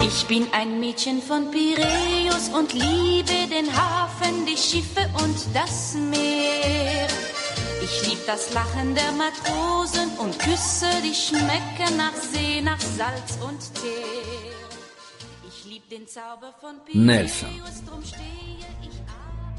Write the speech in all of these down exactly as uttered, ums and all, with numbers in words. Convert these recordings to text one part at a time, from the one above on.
Ich bin ein Mädchen von Piräus und liebe den Hafen, die Schiffe und das Meer. Ich lieb das Lachen der Matrosen und Küsse, die schmecken nach See, nach Salz und Teer. Ich lieb den Zauber von Piräus, drum stehe ich auf.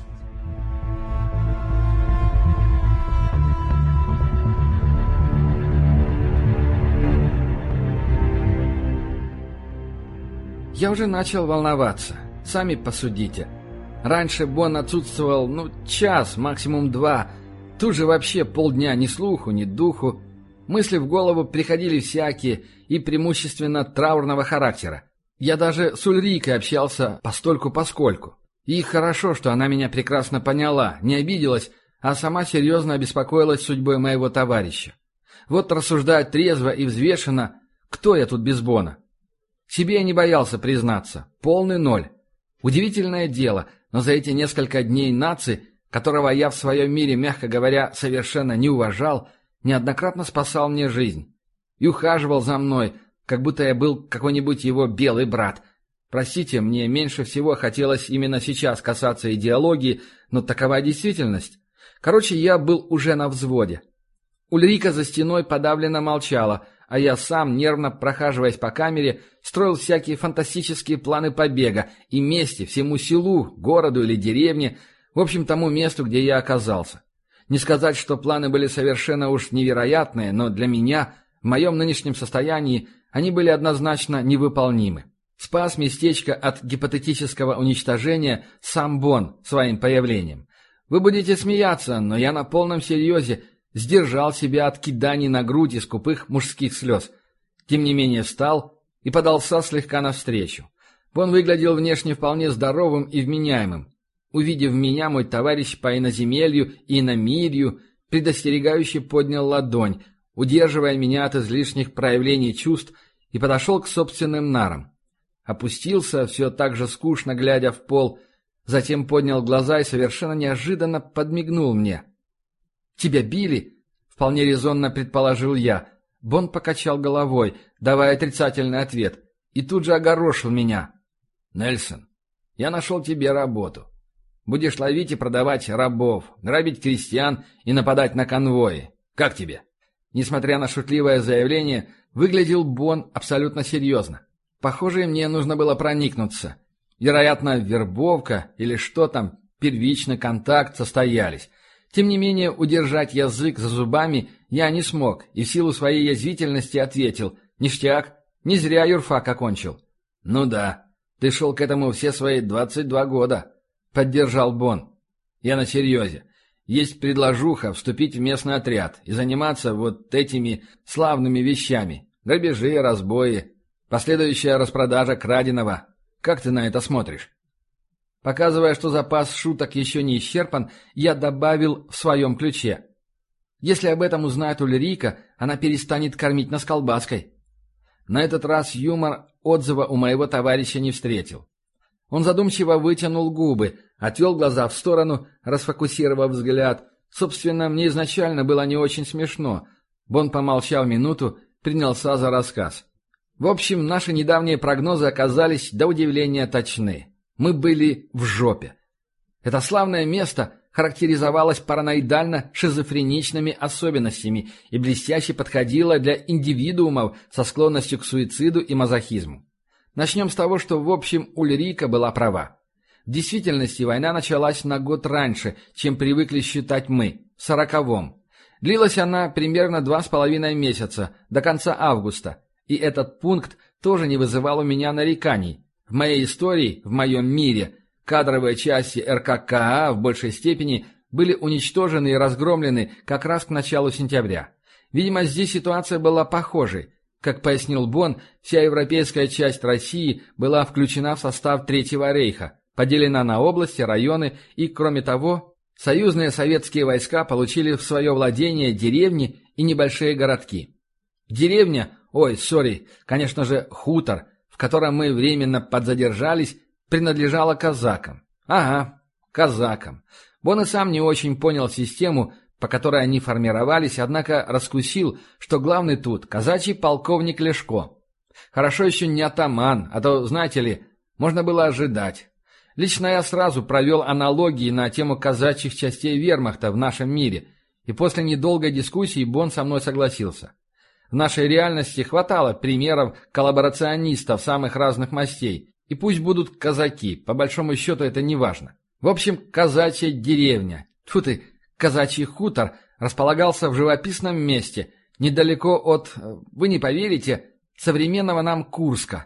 Я уже начал волноваться. Сами посудите. Раньше Бон отсутствовал, ну, час, максимум два. Тут же вообще полдня ни слуху, ни духу. Мысли в голову приходили всякие и преимущественно траурного характера. Я даже с Ульрикой общался постольку-поскольку. И хорошо, что она меня прекрасно поняла, не обиделась, а сама серьезно обеспокоилась судьбой моего товарища. Вот рассуждать трезво и взвешенно, кто я тут без Бона? Себе я не боялся признаться. Полный ноль. Удивительное дело, но за эти несколько дней наци, которого я в своем мире, мягко говоря, совершенно не уважал, неоднократно спасал мне жизнь. И ухаживал за мной, как будто я был какой-нибудь его белый брат. Простите, мне меньше всего хотелось именно сейчас касаться идеологии, но такова действительность. Короче, я был уже на взводе. Ульрика за стеной подавленно молчала, а я сам, нервно прохаживаясь по камере, строил всякие фантастические планы побега и мести всему селу, городу или деревне, в общем, тому месту, где я оказался. Не сказать, что планы были совершенно уж невероятные, но для меня, в моем нынешнем состоянии, они были однозначно невыполнимы. Спас местечко от гипотетического уничтожения сам Бон своим появлением. Вы будете смеяться, но я на полном серьезе сдержал себя от киданий на грудь и скупых мужских слез. Тем не менее встал и подался слегка навстречу. Бон выглядел внешне вполне здоровым и вменяемым. Увидев меня, мой товарищ по иноземелью и иномирью предостерегающе поднял ладонь, удерживая меня от излишних проявлений чувств, и подошел к собственным нарам. Опустился, все так же скучно глядя в пол, затем поднял глаза и совершенно неожиданно подмигнул мне. «Тебя били?» — вполне резонно предположил я. Бон покачал головой, давая отрицательный ответ, и тут же огорошил меня. «Нельсон, я нашел тебе работу. Будешь ловить и продавать рабов, грабить крестьян и нападать на конвои. Как тебе?» Несмотря на шутливое заявление, выглядел Бон абсолютно серьезно. Похоже, мне нужно было проникнуться. Вероятно, вербовка или что там, первичный контакт состоялись. Тем не менее, удержать язык за зубами я не смог, и в силу своей язвительности ответил: «Ништяк, не зря юрфак окончил». «Ну да, ты шел к этому все свои двадцать два года», — поддержал Бон. «Я на серьезе. Есть предложуха вступить в местный отряд и заниматься вот этими славными вещами. Грабежи, разбои, последующая распродажа краденого. Как ты на это смотришь?» Показывая, что запас шуток еще не исчерпан, я добавил в своем ключе: «Если об этом узнает Ульрика, она перестанет кормить нас колбаской». На этот раз юмор отзыва у моего товарища не встретил. Он задумчиво вытянул губы, отвел глаза в сторону, расфокусировав взгляд. Собственно, мне изначально было не очень смешно. Бон помолчал минуту, принялся за рассказ. В общем, наши недавние прогнозы оказались до удивления точны. Мы были в жопе. Это славное место характеризовалось параноидально-шизофреничными особенностями и блестяще подходило для индивидуумов со склонностью к суициду и мазохизму. Начнем с того, что, в общем, Ульрика была права. В действительности война началась на год раньше, чем привыкли считать мы, в сороковом. Длилась она примерно два с половиной месяца, до конца августа, и этот пункт тоже не вызывал у меня нареканий. В моей истории, в моем мире, кадровые части эр ка ка а в большей степени были уничтожены и разгромлены как раз к началу сентября. Видимо, здесь ситуация была похожей. Как пояснил Бон, вся европейская часть России была включена в состав Третьего рейха, поделена на области, районы и, кроме того, союзные советские войска получили в свое владение деревни и небольшие городки. Деревня, ой, сори, конечно же, хутор, в котором мы временно подзадержались, принадлежала казакам. Ага, казакам. Бон и сам не очень понял систему, по которой они формировались, однако раскусил, что главный тут казачий полковник Лешко. Хорошо еще не атаман, а то, знаете ли, можно было ожидать. Лично я сразу провел аналогии на тему казачьих частей вермахта в нашем мире, и после недолгой дискуссии Бон со мной согласился. В нашей реальности хватало примеров коллаборационистов самых разных мастей, и пусть будут казаки, по большому счету это не важно. В общем, казачья деревня, тьфу ты, казачий хутор, располагался в живописном месте, недалеко от, вы не поверите, современного нам Курска.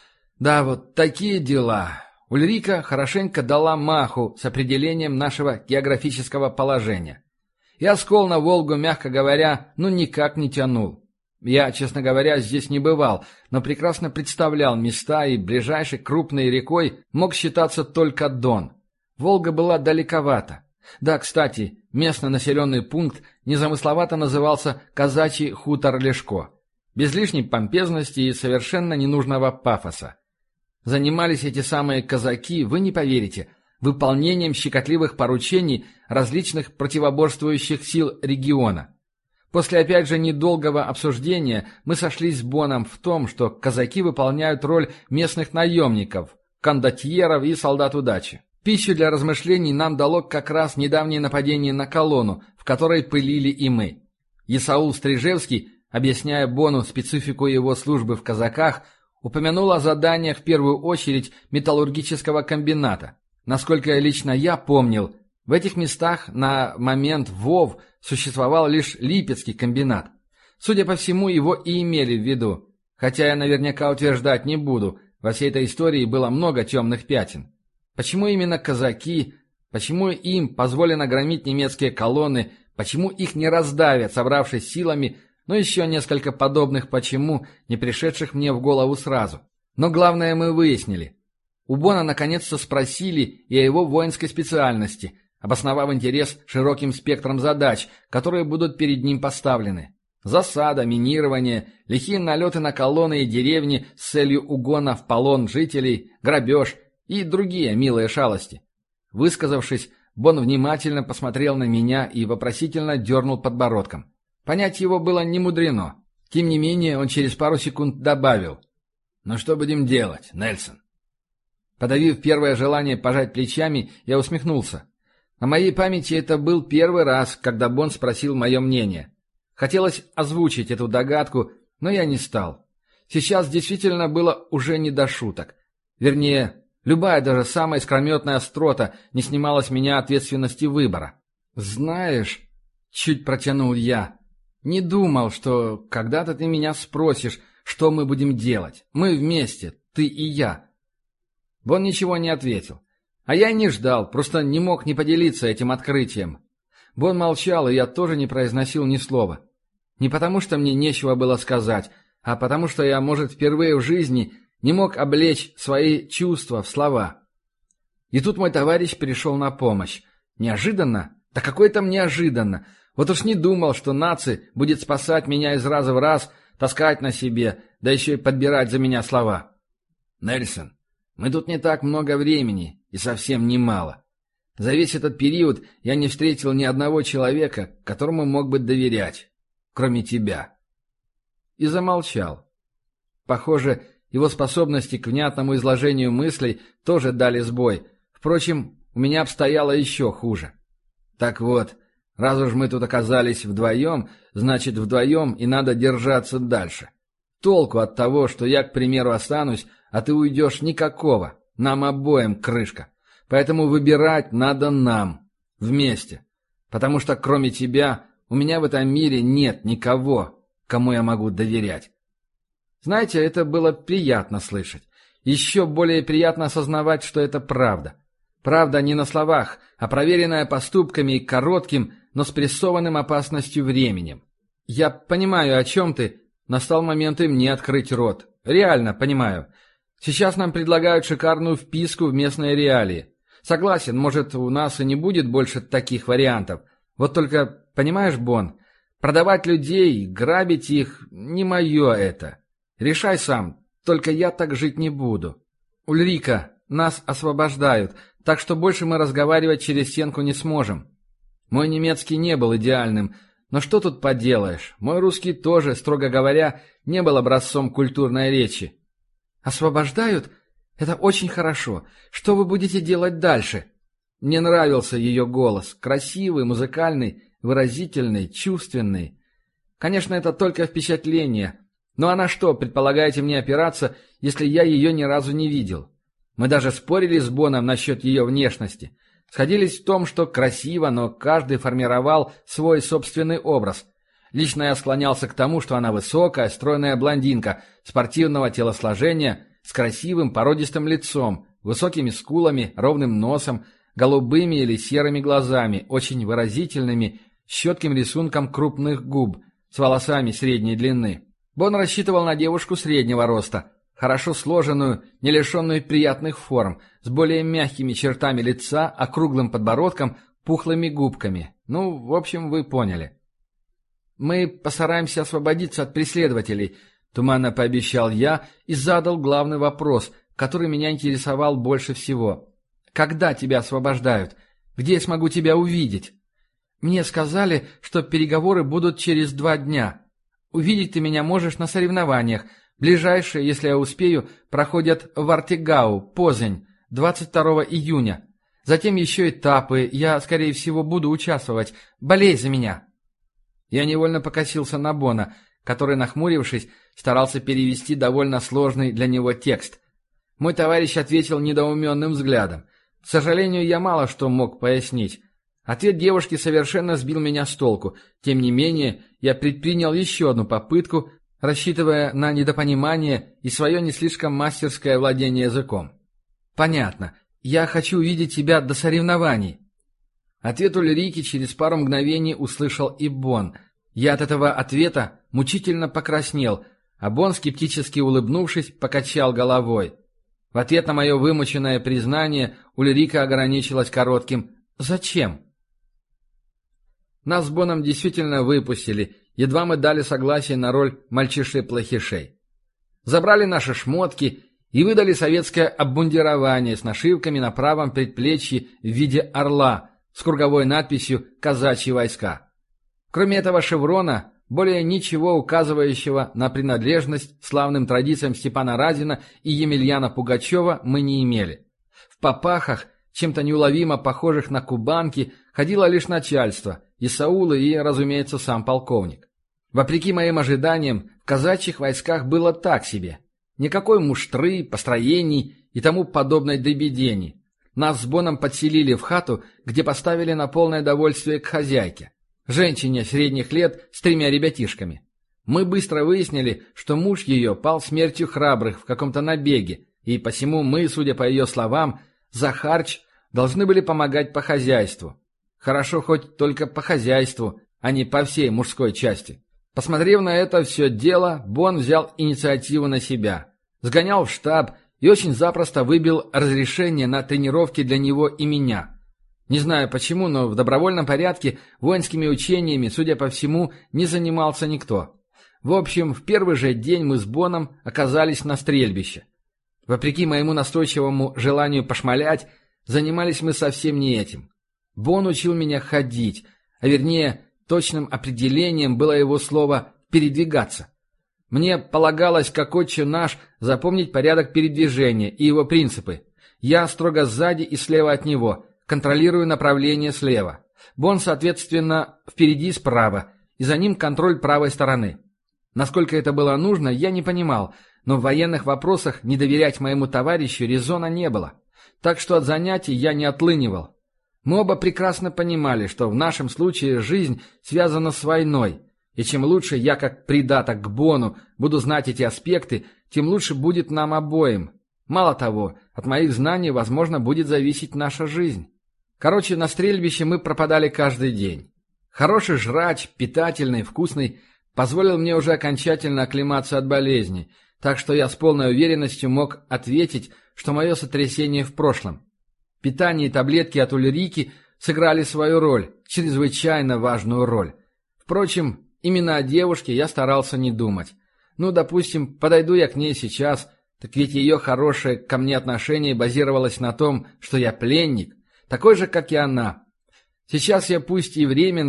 Да, вот такие дела. Ульрика хорошенько дала маху с определением нашего географического положения. И оскол на Волгу, мягко говоря, ну никак не тянул. Я, честно говоря, здесь не бывал, но прекрасно представлял места, и ближайшей крупной рекой мог считаться только Дон. Волга была далековата. Да, кстати, местный населенный пункт незамысловато назывался Казачий хутор Лешко. Без лишней помпезности и совершенно ненужного пафоса. Занимались эти самые казаки, вы не поверите, выполнением щекотливых поручений различных противоборствующих сил региона. После опять же недолгого обсуждения мы сошлись с Боном в том, что казаки выполняют роль местных наемников, кондотьеров и солдат удачи. Пищу для размышлений нам дало как раз недавнее нападение на колонну, в которой пылили и мы. Исаул Стрижевский, объясняя Бону специфику его службы в казаках, упомянул о заданиях в первую очередь металлургического комбината. Насколько лично я помнил, в этих местах на момент ВОВ существовал лишь Липецкий комбинат. Судя по всему, его и имели в виду. Хотя я наверняка утверждать не буду, во всей этой истории было много темных пятен. Почему именно казаки? Почему им позволено громить немецкие колонны? Почему их не раздавят, собравшись силами? Но еще несколько подобных «почему», не пришедших мне в голову сразу. Но главное мы выяснили. У Бона наконец-то спросили и о его воинской специальности, обосновав интерес широким спектром задач, которые будут перед ним поставлены. Засада, минирование, лихие налеты на колонны и деревни с целью угона в полон жителей, грабеж и другие милые шалости. Высказавшись, Бон внимательно посмотрел на меня и вопросительно дернул подбородком. Понять его было немудрено. Тем не менее, он через пару секунд добавил: «Ну что будем делать, Нельсон?» Подавив первое желание пожать плечами, я усмехнулся. На моей памяти это был первый раз, когда Бон спросил мое мнение. Хотелось озвучить эту догадку, но я не стал. Сейчас действительно было уже не до шуток. Вернее, любая, даже самая искрометная острота не снимала с меня ответственности выбора. «Знаешь...» — чуть протянул я. «Не думал, что когда-то ты меня спросишь, что мы будем делать. Мы вместе, ты и я». Бон ничего не ответил. А я и не ждал, просто не мог не поделиться этим открытием. Бон молчал, и я тоже не произносил ни слова. Не потому, что мне нечего было сказать, а потому, что я, может, впервые в жизни не мог облечь свои чувства в слова. И тут мой товарищ пришел на помощь. Неожиданно? Да какое там неожиданно! Вот уж не думал, что наци будет спасать меня из раза в раз, таскать на себе, да еще и подбирать за меня слова. «Нельсон, мы тут не так много времени, и совсем немало. За весь этот период я не встретил ни одного человека, которому мог бы доверять, кроме тебя». И замолчал. Похоже, его способности к внятному изложению мыслей тоже дали сбой. Впрочем, у меня обстояло еще хуже. Так вот, раз уж мы тут оказались вдвоем, значит, вдвоем и надо держаться дальше. Толку от того, что я, к примеру, останусь, а ты уйдешь, никакого. Нам обоим крышка. Поэтому выбирать надо нам. Вместе. Потому что кроме тебя у меня в этом мире нет никого, кому я могу доверять. Знаете, это было приятно слышать. Еще более приятно осознавать, что это правда. Правда не на словах, а проверенная поступками и коротким, но спрессованным опасностью временем. Я понимаю, о чем ты. Настал момент и мне открыть рот. Реально понимаю. Сейчас нам предлагают шикарную вписку в местные реалии. Согласен, может, у нас и не будет больше таких вариантов. Вот только, понимаешь, Бон, продавать людей, грабить их — не мое это. Решай сам, только я так жить не буду. Ульрика, нас освобождают, так что больше мы разговаривать через стенку не сможем. Мой немецкий не был идеальным, Но что тут поделаешь, мой русский тоже, строго говоря, не был образцом культурной речи. «Освобождают? Это очень хорошо. Что вы будете делать дальше?» Мне нравился ее голос, красивый, музыкальный, выразительный, чувственный. Конечно, это только впечатление. Ну а на что, предполагаете мне опираться, если я ее ни разу не видел? Мы даже спорили с Боном насчет ее внешности. Сходились в том, что красиво, но каждый формировал свой собственный образ. Лично я склонялся к тому, что она высокая, стройная блондинка, спортивного телосложения, с красивым породистым лицом, высокими скулами, ровным носом, голубыми или серыми глазами, очень выразительными, с четким рисунком крупных губ, с волосами средней длины. Бон рассчитывал на девушку среднего роста, хорошо сложенную, не лишенную приятных форм, с более мягкими чертами лица, округлым подбородком, пухлыми губками. Ну, в общем, вы поняли. «Мы постараемся освободиться от преследователей», — туманно пообещал я и задал главный вопрос, который меня интересовал больше всего. «Когда тебя освобождают? Где я смогу тебя увидеть?» «Мне сказали, что переговоры будут через два дня. Увидеть ты меня можешь на соревнованиях. Ближайшие, если я успею, проходят в Артегау, Позань, двадцать второго июня. Затем еще этапы, я, скорее всего, буду участвовать. Болей за меня!» Я невольно покосился на Бона, который, нахмурившись, старался перевести довольно сложный для него текст. Мой товарищ ответил недоуменным взглядом. К сожалению, я мало что мог пояснить. Ответ девушки совершенно сбил меня с толку. Тем не менее, я предпринял еще одну попытку, рассчитывая на недопонимание и свое не слишком мастерское владение языком. «Понятно. Я хочу увидеть тебя до соревнований». Ответ Ульрики через пару мгновений услышал и Бон. Я от этого ответа мучительно покраснел, а Бон, скептически улыбнувшись, покачал головой. В ответ на мое вымученное признание Ульрика ограничилась коротким «Зачем?». Нас с Боном действительно выпустили, едва мы дали согласие на роль мальчишей-плохишей. Забрали наши шмотки и выдали советское обмундирование с нашивками на правом предплечье в виде орла с круговой надписью «Казачьи войска». Кроме этого шеврона, более ничего указывающего на принадлежность славным традициям Степана Разина и Емельяна Пугачева мы не имели. В попахах, чем-то неуловимо похожих на кубанки, ходило лишь начальство, исаулы и, разумеется, сам полковник. Вопреки моим ожиданиям, в казачьих войсках было так себе. Никакой муштры, построений и тому подобной дребедени. Нас с Боном подселили в хату, где поставили на полное довольствие к хозяйке. Женщине средних лет с тремя ребятишками. Мы быстро выяснили, что муж ее пал смертью храбрых в каком-то набеге, и посему мы, судя по ее словам, за харч должны были помогать по хозяйству. Хорошо хоть только по хозяйству, а не по всей мужской части. Посмотрев на это все дело, Бон взял инициативу на себя. Сгонял в штаб и очень запросто выбил разрешение на тренировки для него и меня. Не знаю почему, но в добровольном порядке воинскими учениями, судя по всему, не занимался никто. В общем, в первый же день мы с Боном оказались на стрельбище. Вопреки моему настойчивому желанию пошмалять, занимались мы совсем не этим. Бон учил меня ходить, а вернее, точным определением было его слово «передвигаться». Мне полагалось, как отче наш, запомнить порядок передвижения и его принципы. Я строго сзади и слева от него, контролирую направление слева. Бон, соответственно, впереди справа, и за ним контроль правой стороны. Насколько это было нужно, я не понимал, но в военных вопросах не доверять моему товарищу резона не было. Так что от занятий я не отлынивал. Мы оба прекрасно понимали, что в нашем случае жизнь связана с войной, и чем лучше я, как придаток к Бону, буду знать эти аспекты, тем лучше будет нам обоим. Мало того, от моих знаний, возможно, будет зависеть наша жизнь. Короче, на стрельбище мы пропадали каждый день. Хороший жрач, питательный, вкусный, позволил мне уже окончательно оклематься от болезни, так что я с полной уверенностью мог ответить, что мое сотрясение в прошлом. Питание и таблетки от Ульрики сыграли свою роль, чрезвычайно важную роль. Впрочем, именно о девушке я старался не думать. Ну, допустим, подойду я к ней сейчас, так ведь ее хорошее ко мне отношение базировалось на том, что я пленник, такой же, как и она. Сейчас я пусть и временно,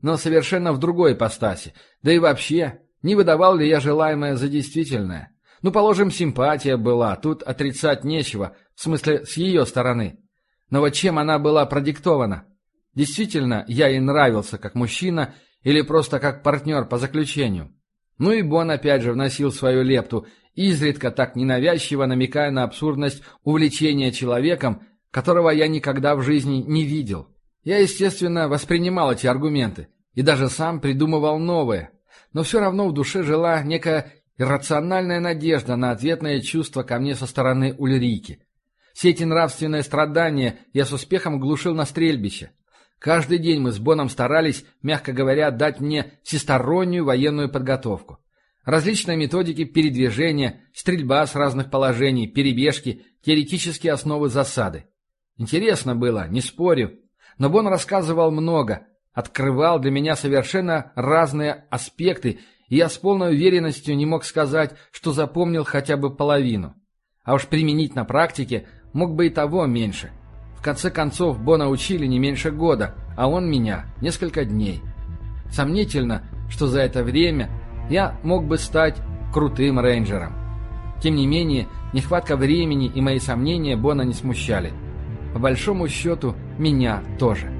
но совершенно в другой ипостаси. Да и вообще, не выдавал ли я желаемое за действительное? Ну, положим, симпатия была, тут отрицать нечего, в смысле, с ее стороны. Но вот чем она была продиктована? Действительно, я ей нравился как мужчина или просто как партнер по заключению? Ну и Бон опять же вносил свою лепту, изредка так ненавязчиво намекая на абсурдность увлечения человеком, которого я никогда в жизни не видел. Я, естественно, воспринимал эти аргументы и даже сам придумывал новые, но все равно в душе жила некая иррациональная надежда на ответное чувство ко мне со стороны Ульрики. Все эти нравственные страдания я с успехом глушил на стрельбище. Каждый день мы с Боном старались, мягко говоря, дать мне всестороннюю военную подготовку. Различные методики передвижения, стрельба с разных положений, перебежки, теоретические основы засады. Интересно было, не спорю, но Бон рассказывал много, открывал для меня совершенно разные аспекты, и я с полной уверенностью не мог сказать, что запомнил хотя бы половину. А уж применить на практике мог бы и того меньше. В конце концов, Бона учили не меньше года, а он меня несколько дней. Сомнительно, что за это время я мог бы стать крутым рейнджером. Тем не менее, нехватка времени и мои сомнения Бона не смущали. По большому счету, меня тоже.